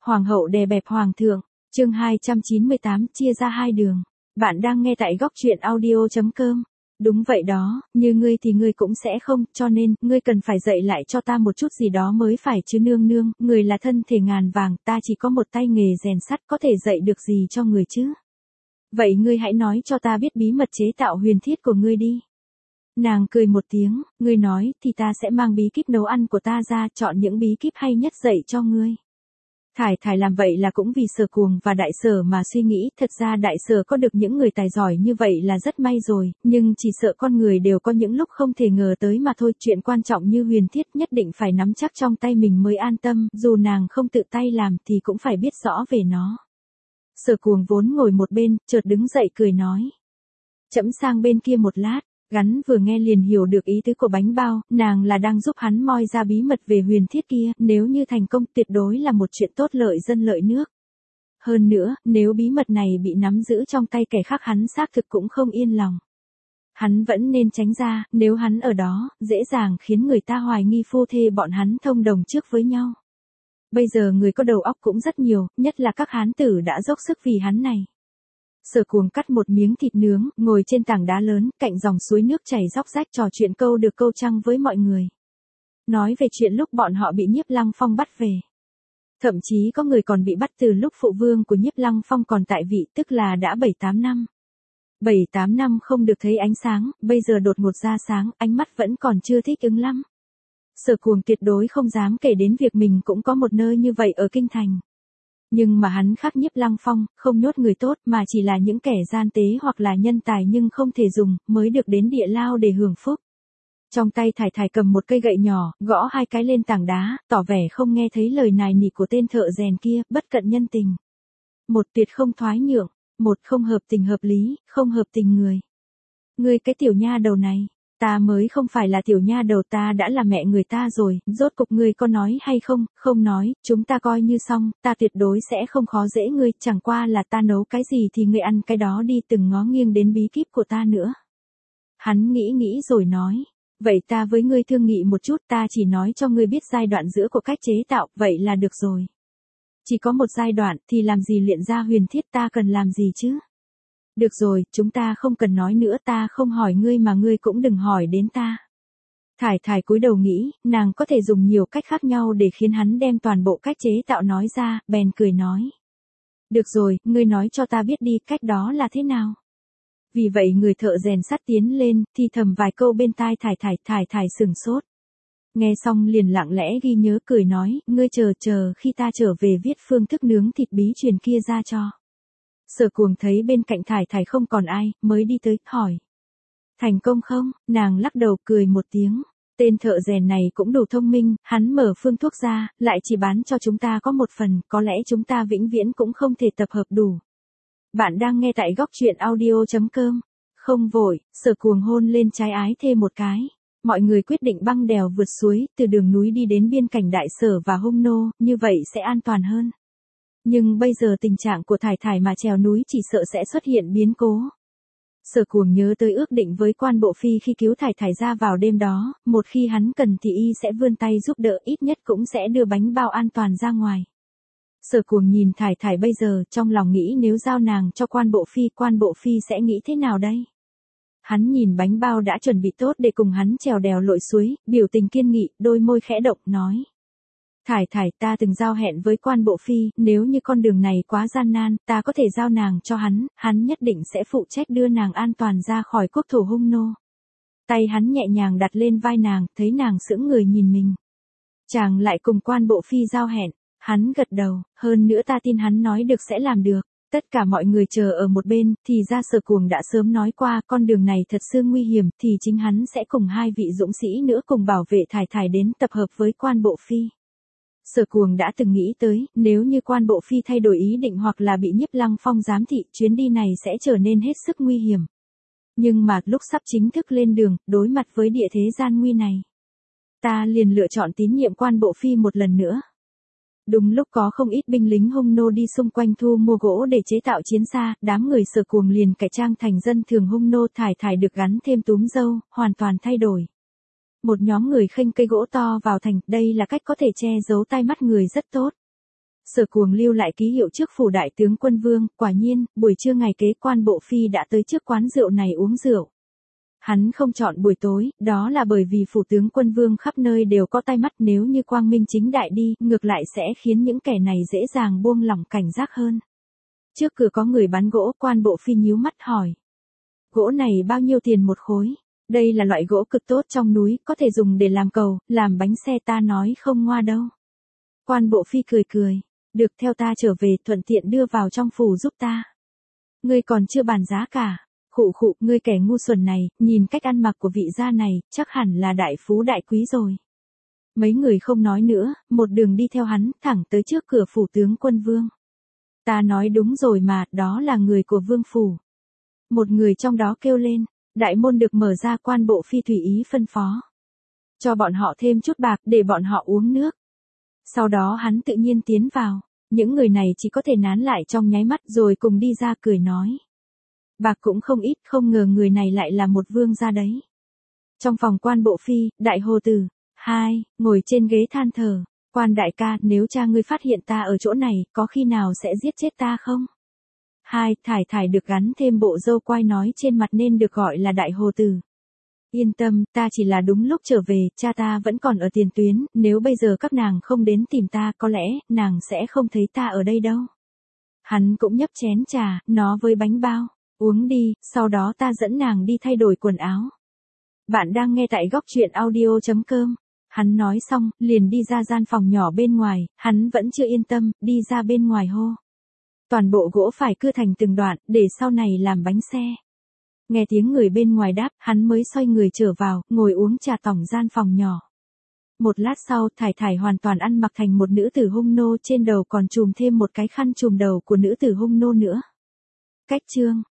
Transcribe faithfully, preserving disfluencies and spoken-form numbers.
Hoàng hậu đè bẹp hoàng thượng, chương hai trăm chín mươi tám chia ra hai đường. Bạn đang nghe tại góc truyện audio chấm com. Đúng vậy đó, như ngươi thì ngươi cũng sẽ không, cho nên, ngươi cần phải dạy lại cho ta một chút gì đó mới phải chứ nương nương, người là thân thể ngàn vàng, ta chỉ có một tay nghề rèn sắt có thể dạy được gì cho người chứ. Vậy ngươi hãy nói cho ta biết bí mật chế tạo huyền thiết của ngươi đi. Nàng cười một tiếng, ngươi nói thì ta sẽ mang bí kíp nấu ăn của ta ra, chọn những bí kíp hay nhất dạy cho ngươi. Thải Thải làm vậy là cũng vì Sở Cuồng và Đại Sở mà suy nghĩ, thật ra Đại Sở có được những người tài giỏi như vậy là rất may rồi, nhưng chỉ sợ con người đều có những lúc không thể ngờ tới mà thôi, chuyện quan trọng như huyền thiết nhất định phải nắm chắc trong tay mình mới an tâm, dù nàng không tự tay làm thì cũng phải biết rõ về nó. Sở Cuồng vốn ngồi một bên, chợt đứng dậy cười nói. Chẫm sang bên kia một lát. Gắn vừa nghe liền hiểu được ý tứ của bánh bao, nàng là đang giúp hắn moi ra bí mật về huyền thiết kia, nếu như thành công tuyệt đối là một chuyện tốt lợi dân lợi nước. Hơn nữa, nếu bí mật này bị nắm giữ trong tay kẻ khác hắn xác thực cũng không yên lòng. Hắn vẫn nên tránh ra, nếu hắn ở đó, dễ dàng khiến người ta hoài nghi phu thê bọn hắn thông đồng trước với nhau. Bây giờ người có đầu óc cũng rất nhiều, nhất là các hán tử đã dốc sức vì hắn này. Sở Cuồng cắt một miếng thịt nướng, ngồi trên tảng đá lớn, cạnh dòng suối nước chảy róc rách trò chuyện câu được câu trăng với mọi người. Nói về chuyện lúc bọn họ bị Nhiếp Lăng Phong bắt về. Thậm chí có người còn bị bắt từ lúc phụ vương của Nhiếp Lăng Phong còn tại vị, tức là đã bảy tám năm. bảy tám năm không được thấy ánh sáng, bây giờ đột ngột ra sáng, ánh mắt vẫn còn chưa thích ứng lắm. Sở Cuồng tuyệt đối không dám kể đến việc mình cũng có một nơi như vậy ở kinh thành. Nhưng mà hắn khác Nhiếp Lăng Phong, không nhốt người tốt mà chỉ là những kẻ gian tế hoặc là nhân tài nhưng không thể dùng, mới được đến địa lao để hưởng phúc. Trong tay Thải Thải cầm một cây gậy nhỏ, gõ hai cái lên tảng đá, tỏ vẻ không nghe thấy lời nài nỉ của tên thợ rèn kia, bất cận nhân tình. Một tuyệt không thoái nhượng, một không hợp tình hợp lý, không hợp tình người. Ngươi cái tiểu nha đầu này. Ta mới không phải là tiểu nha đầu, ta đã là mẹ người ta rồi, rốt cục ngươi có nói hay không, không nói, chúng ta coi như xong, ta tuyệt đối sẽ không khó dễ ngươi, chẳng qua là ta nấu cái gì thì ngươi ăn cái đó đi, từng ngó nghiêng đến bí kíp của ta nữa. Hắn nghĩ nghĩ rồi nói, vậy ta với ngươi thương nghị một chút, ta chỉ nói cho ngươi biết giai đoạn giữa của cách chế tạo, vậy là được rồi. Chỉ có một giai đoạn thì làm gì luyện ra huyền thiết, ta cần làm gì chứ? Được rồi, chúng ta không cần nói nữa, ta không hỏi ngươi mà ngươi cũng đừng hỏi đến ta. Thải Thải cúi đầu nghĩ, nàng có thể dùng nhiều cách khác nhau để khiến hắn đem toàn bộ cách chế tạo nói ra, bèn cười nói. Được rồi, ngươi nói cho ta biết đi, cách đó là thế nào? Vì vậy người thợ rèn sắt tiến lên, thì thầm vài câu bên tai Thải Thải, Thải Thải sừng sốt. Nghe xong liền lặng lẽ ghi nhớ cười nói, ngươi chờ chờ khi ta trở về viết phương thức nướng thịt bí truyền kia ra cho. Sở Cuồng thấy bên cạnh Thải Thải không còn ai, mới đi tới, hỏi. Thành công không? Nàng lắc đầu cười một tiếng. Tên thợ rèn này cũng đủ thông minh, hắn mở phương thuốc ra, lại chỉ bán cho chúng ta có một phần, có lẽ chúng ta vĩnh viễn cũng không thể tập hợp đủ. Bạn đang nghe tại góc truyện audio chấm com. Không vội, Sở Cuồng hôn lên trái ái thê một cái. Mọi người quyết định băng đèo vượt suối, từ đường núi đi đến biên cảnh Đại Sở và Hung Nô, như vậy sẽ an toàn hơn. Nhưng bây giờ tình trạng của Thải Thải mà trèo núi chỉ sợ sẽ xuất hiện biến cố. Sở Cuồng nhớ tới ước định với quan bộ phi khi cứu Thải Thải ra vào đêm đó, một khi hắn cần thì y sẽ vươn tay giúp đỡ, ít nhất cũng sẽ đưa bánh bao an toàn ra ngoài. Sở Cuồng nhìn Thải Thải bây giờ, trong lòng nghĩ nếu giao nàng cho quan bộ phi, quan bộ phi sẽ nghĩ thế nào đây? Hắn nhìn bánh bao đã chuẩn bị tốt để cùng hắn trèo đèo lội suối, biểu tình kiên nghị, đôi môi khẽ động, nói. Thải Thải, ta từng giao hẹn với quan bộ phi, nếu như con đường này quá gian nan, ta có thể giao nàng cho hắn, hắn nhất định sẽ phụ trách đưa nàng an toàn ra khỏi quốc thổ Hung Nô. Tay hắn nhẹ nhàng đặt lên vai nàng, thấy nàng sững người nhìn mình. Chàng lại cùng quan bộ phi giao hẹn, hắn gật đầu, hơn nữa ta tin hắn nói được sẽ làm được. Tất cả mọi người chờ ở một bên, thì ra Sở Cuồng đã sớm nói qua, con đường này thật sự nguy hiểm, thì chính hắn sẽ cùng hai vị dũng sĩ nữa cùng bảo vệ Thải Thải đến tập hợp với quan bộ phi. Sở Cuồng đã từng nghĩ tới, nếu như quan bộ phi thay đổi ý định hoặc là bị Nhiếp Lăng Phong giám thị, chuyến đi này sẽ trở nên hết sức nguy hiểm. Nhưng mà lúc sắp chính thức lên đường, đối mặt với địa thế gian nguy này, ta liền lựa chọn tín nhiệm quan bộ phi một lần nữa. Đúng lúc có không ít binh lính Hung Nô đi xung quanh thu mua gỗ để chế tạo chiến xa, đám người Sở Cuồng liền cải trang thành dân thường Hung Nô, Thải Thải được gắn thêm túm râu, hoàn toàn thay đổi. Một nhóm người khênh cây gỗ to vào thành, đây là cách có thể che giấu tai mắt người rất tốt. Sở Cuồng lưu lại ký hiệu trước phủ đại tướng quân Vương, quả nhiên, buổi trưa ngày kế quan bộ phi đã tới trước quán rượu này uống rượu. Hắn không chọn buổi tối, đó là bởi vì phủ tướng quân Vương khắp nơi đều có tai mắt, nếu như quang minh chính đại đi, ngược lại sẽ khiến những kẻ này dễ dàng buông lỏng cảnh giác hơn. Trước cửa có người bán gỗ, quan bộ phi nhíu mắt hỏi. Gỗ này bao nhiêu tiền một khối? Đây là loại gỗ cực tốt trong núi, có thể dùng để làm cầu, làm bánh xe, ta nói không ngoa đâu. Quan bộ phi cười cười. Được, theo ta trở về, thuận tiện đưa vào trong phủ giúp ta. Ngươi còn chưa bàn giá cả. Khụ khụ, ngươi kẻ ngu xuẩn này, nhìn cách ăn mặc của vị gia này, chắc hẳn là đại phú đại quý rồi. Mấy người không nói nữa, một đường đi theo hắn, thẳng tới trước cửa phủ tướng quân Vương. Ta nói đúng rồi mà, đó là người của Vương phủ. Một người trong đó kêu lên, đại môn được mở ra, quan bộ phi tùy ý phân phó. Cho bọn họ thêm chút bạc, để bọn họ uống nước. Sau đó hắn tự nhiên tiến vào, những người này chỉ có thể nán lại trong nháy mắt rồi cùng đi ra cười nói. Bạc cũng không ít, không ngờ người này lại là một vương gia đấy. Trong phòng quan bộ phi, đại hồ tử, hai, ngồi trên ghế than thở, quan đại ca, nếu cha ngươi phát hiện ta ở chỗ này, có khi nào sẽ giết chết ta không? Hai, thải thải được gắn thêm bộ râu quai nói trên mặt nên được gọi là đại hồ tử. Yên tâm, ta chỉ là đúng lúc trở về, cha ta vẫn còn ở tiền tuyến, nếu bây giờ các nàng không đến tìm ta, có lẽ, nàng sẽ không thấy ta ở đây đâu. Hắn cũng nhấp chén trà, nó với bánh bao, uống đi, sau đó ta dẫn nàng đi thay đổi quần áo. Bạn đang nghe tại góc truyện audio chấm com. Hắn nói xong, liền đi ra gian phòng nhỏ bên ngoài, hắn vẫn chưa yên tâm, đi ra bên ngoài hô. Toàn bộ gỗ phải cưa thành từng đoạn, để sau này làm bánh xe. Nghe tiếng người bên ngoài đáp, hắn mới xoay người trở vào, ngồi uống trà tổng gian phòng nhỏ. Một lát sau, thải thải hoàn toàn ăn mặc thành một nữ tử hung nô, trên đầu còn trùm thêm một cái khăn trùm đầu của nữ tử hung nô nữa. Cách chương